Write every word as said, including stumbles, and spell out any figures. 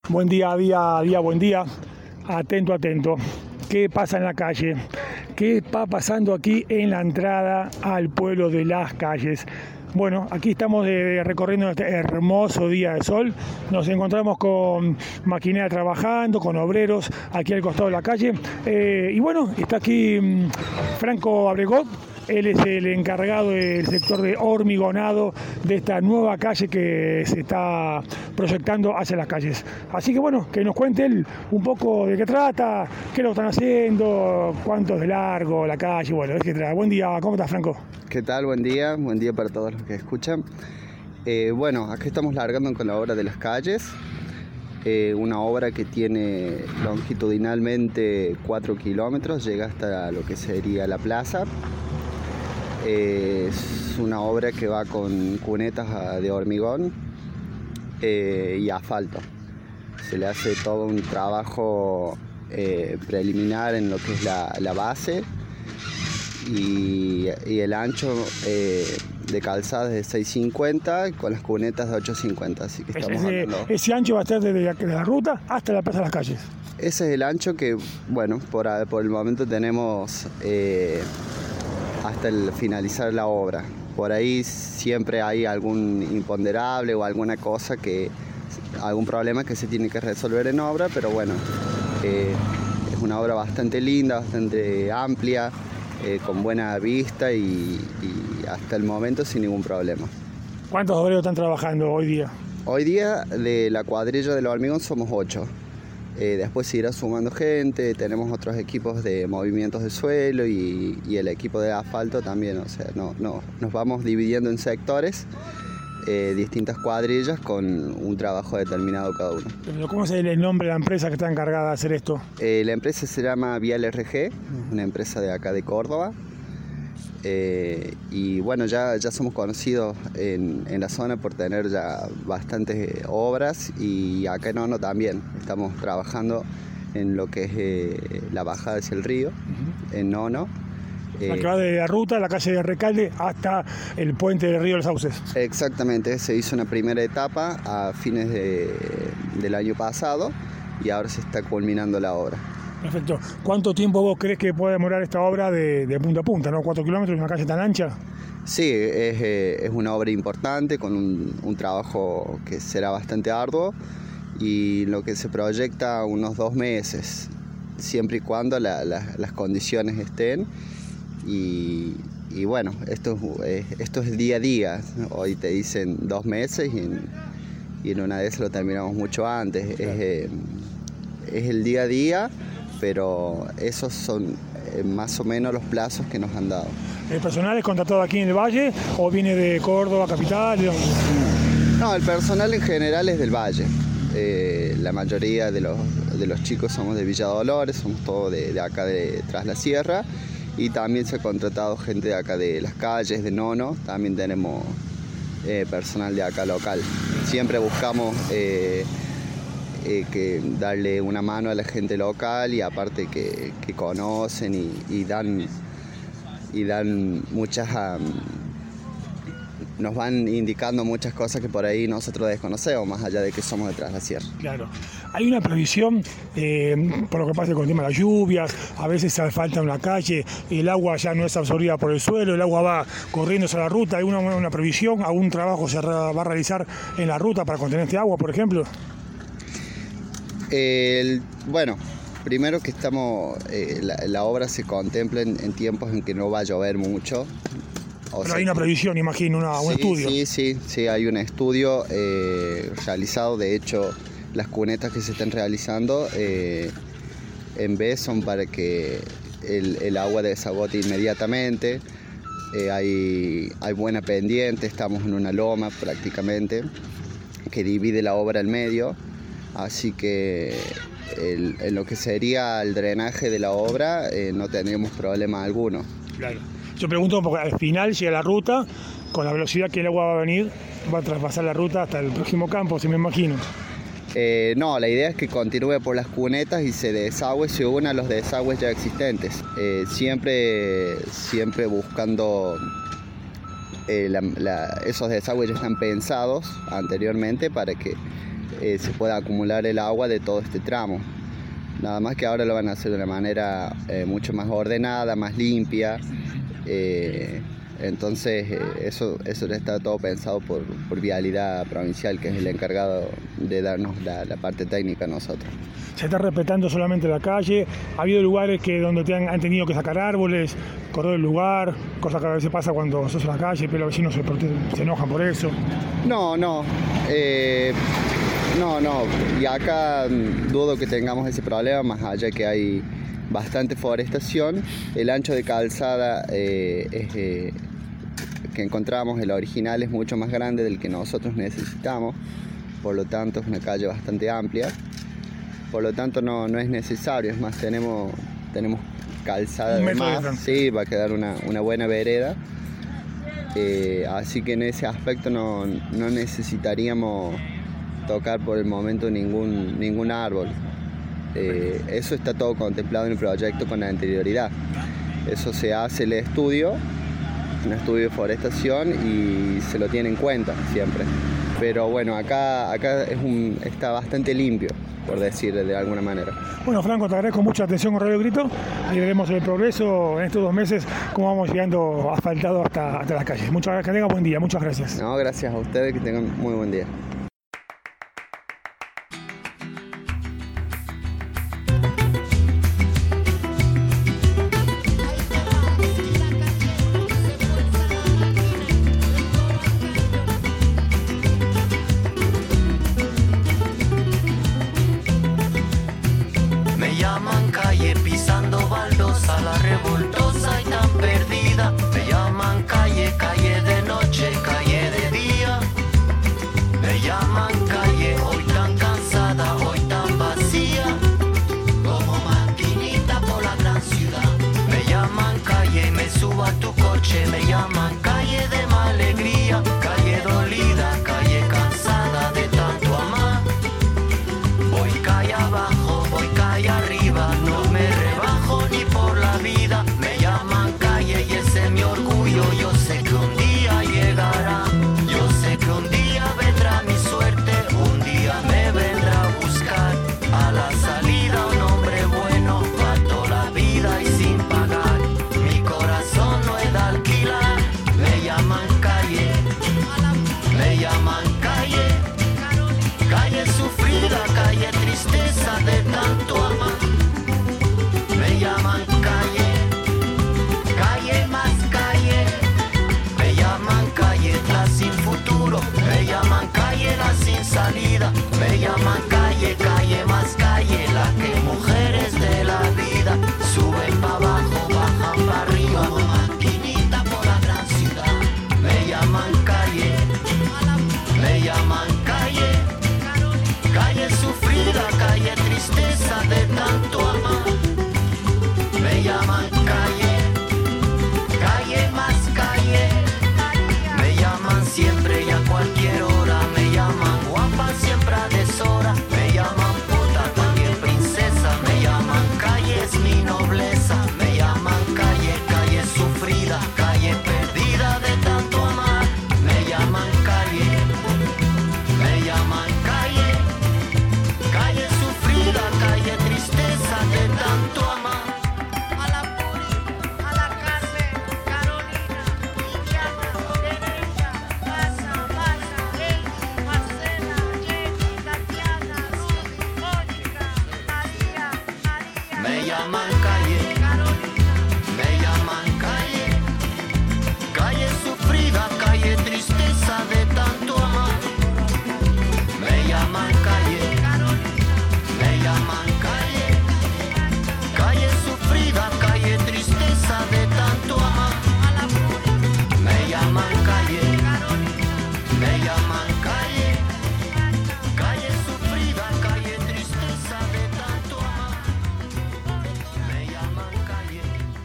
Buen día, día, día, buen día. Atento, atento. ¿Qué pasa en la calle? ¿Qué está pasando aquí en la entrada al pueblo de Las Calles? Bueno, aquí estamos de, recorriendo este hermoso día de sol. Nos encontramos con maquinaria trabajando, con obreros aquí al costado de la calle. Eh, y bueno, está aquí mmm, Franco Abregó. Él es el encargado del sector de hormigonado de esta nueva calle que se está proyectando hacia las calles. Así que bueno, que nos cuente él un poco de qué trata, qué lo están haciendo, cuánto es de largo la calle, bueno, es que trata. Buen día, ¿cómo estás, Franco? ¿Qué tal? Buen día, buen día para todos los que escuchan. Eh, bueno, aquí estamos largando con la obra de las calles, eh, una obra que tiene longitudinalmente cuatro kilómetros, llega hasta lo que sería la plaza. Eh, es una obra que va con cunetas de hormigón eh, y asfalto. Se le hace todo un trabajo eh, preliminar en lo que es la, la base y, y el ancho eh, de calzada es de seis cincuenta con las cunetas de ocho cincuenta. Así que estamos ese, hablando... ese ancho va a estar desde la, desde la ruta hasta la plaza de las calles. Ese es el ancho que, bueno, por, por el momento tenemos... Eh, hasta el finalizar la obra. Por ahí siempre hay algún imponderable o alguna cosa que, algún problema que se tiene que resolver en obra, pero bueno, eh, es una obra bastante linda, bastante amplia, eh, con buena vista y, y hasta el momento sin ningún problema. ¿Cuántos obreros están trabajando hoy día? Hoy día de la cuadrilla del hormigón somos ocho. Eh, después se irá sumando gente, tenemos otros equipos de movimientos de suelo y, y el equipo de asfalto también, o sea, no, no, nos vamos dividiendo en sectores, eh, distintas cuadrillas con un trabajo determinado cada uno. ¿Cómo es el nombre de la empresa que está encargada de hacer esto? Eh, la empresa se llama Vial R G, una empresa de acá de Córdoba. Eh, y bueno, ya, ya somos conocidos en, en la zona por tener ya bastantes obras y acá en Nono también estamos trabajando en lo que es eh, la bajada hacia el río, uh-huh. en Nono. La que va de la ruta, la calle de Recalde hasta el puente del río de los Sauces. Exactamente, se hizo una primera etapa a fines de, del año pasado y ahora se está culminando la obra. Perfecto. ¿Cuánto tiempo vos crees que puede demorar esta obra de, de punta a punta, ¿no? ¿Cuatro kilómetros en una calle tan ancha? Sí, es, eh, es una obra importante con un, un trabajo que será bastante arduo y lo que se proyecta unos dos meses, siempre y cuando la, la, las condiciones estén. Y, y bueno, esto es, esto es día a día. Hoy te dicen dos meses y en, y en una de esas lo terminamos mucho antes. Claro. Es, eh, es el día a día, pero esos son eh, más o menos los plazos que nos han dado. ¿El personal es contratado aquí en el Valle o viene de Córdoba, capital? ¿De dónde? No, el personal en general es del Valle. Eh, la mayoría de los, de los chicos somos de Villa Dolores, somos todos de, de acá de Tras la Sierra. Y también se ha contratado gente de acá de Las Calles, de Nono, también tenemos eh, personal de acá local. Siempre buscamos eh, eh, que darle una mano a la gente local y aparte que, que conocen y, y dan y dan muchas um, nos van indicando muchas cosas que por ahí nosotros desconocemos, más allá de que somos de Tras la Sierra. Claro. Hay una previsión, eh, por lo que pasa con el tema de las lluvias, a veces falta una calle, el agua ya no es absorbida por el suelo, el agua va corriendo hacia la ruta. ¿Hay una, una previsión? ¿Algún trabajo se va a realizar en la ruta para contener este agua, por ejemplo? El, bueno, primero que estamos, eh, la, la obra se contempla en, en tiempos en que no va a llover mucho. O Pero sea, hay una previsión, imagino, una, un sí, estudio. Sí, sí, sí, hay un estudio eh, realizado. De hecho, las cunetas que se están realizando eh, en vez son para que el, el agua desagote inmediatamente. Eh, hay, hay buena pendiente, estamos en una loma prácticamente que divide la obra en medio. Así que el, en lo que sería el drenaje de la obra eh, no tendríamos problema alguno. Claro. Yo pregunto porque al final llega la ruta, con la velocidad que el agua va a venir, va a traspasar la ruta hasta el próximo campo, si me imagino. Eh, no, la idea es que continúe por las cunetas y se desagüe, se una a los desagües ya existentes. Eh, siempre, siempre buscando, eh, la, la, esos desagües ya están pensados anteriormente para que eh, se pueda acumular el agua de todo este tramo. Nada más que ahora lo van a hacer de una manera eh, mucho más ordenada, más limpia. Eh, entonces eh, eso, eso está todo pensado por, por Vialidad Provincial, que es el encargado de darnos la, la parte técnica a nosotros. Se está respetando solamente la calle. Ha habido lugares que donde te han, han tenido que sacar árboles, correr el lugar, cosa que a veces pasa cuando sos en la calle, pero los vecinos se, se enojan por eso. No, no. Eh, no, no. Y acá dudo que tengamos ese problema, más allá que hay bastante forestación. El ancho de calzada eh, es, eh, que encontramos, el original, es mucho más grande del que nosotros necesitamos. Por lo tanto, es una calle bastante amplia. Por lo tanto, no, no es necesario. Es más, tenemos, tenemos calzada de más. Sí, va a quedar una, una buena vereda. Eh, así que en ese aspecto no, no necesitaríamos tocar por el momento ningún, ningún árbol. Eh, eso está todo contemplado en el proyecto con anterioridad. Eso se hace el estudio, un estudio de forestación, y se lo tiene en cuenta siempre. Pero bueno, acá, acá es un, está bastante limpio, por decir de alguna manera. Bueno, Franco, te agradezco mucho la atención con Radio Grito. Ahí veremos el progreso en estos dos meses, cómo vamos llegando asfaltado hasta, hasta las calles. Muchas gracias, que tengan buen día, muchas gracias. No, gracias a ustedes, que tengan muy buen día. Me llaman calle de mala alegría, calle dolida, calle cansada de tanto amar. Voy calle abajo, voy calle arriba, no me rebajo ni por la vida. Me llaman calle y ese es mi orgullo. Yo sé que un día llegará, yo sé que un día vendrá mi suerte, un día me vendrá a buscar a la salida un hombre bueno, para toda la vida y sin pagar. Mi corazón no es de alquilar. Me llaman calle, me llaman calle, calle sufrida, calle tristeza de tanto amar. Me llaman calle, calle más calle, me llaman calle la sin futuro, me llaman calle la sin salida, me llaman calle, calle más calle, la que mujeres de la vida suben para abajo, bajan para arriba, como maquinita por la gran ciudad. Me llaman calle, me llaman calle, calle sufrida, calle tristeza de tanto amar. Me llaman calle, calle más calle, me llaman siempre y a cualquier hora. Me llaman guapa siempre a deshora, me llaman puta también princesa. Me llaman calle es mi nobleza, me llaman calle, calle sufrida, calle perdida de tanto amar. Me llaman calle, me llaman calle, calle sufrida, calle tristeza de tanto amar. A la Puri, a la Carmen, Carolina, Liliana, Teresa, Pasa, Pasa, Lady, Marcela, Jenny, Tatiana, Ruby, Mónica, María, María. Me llaman calle, Carolina. me llaman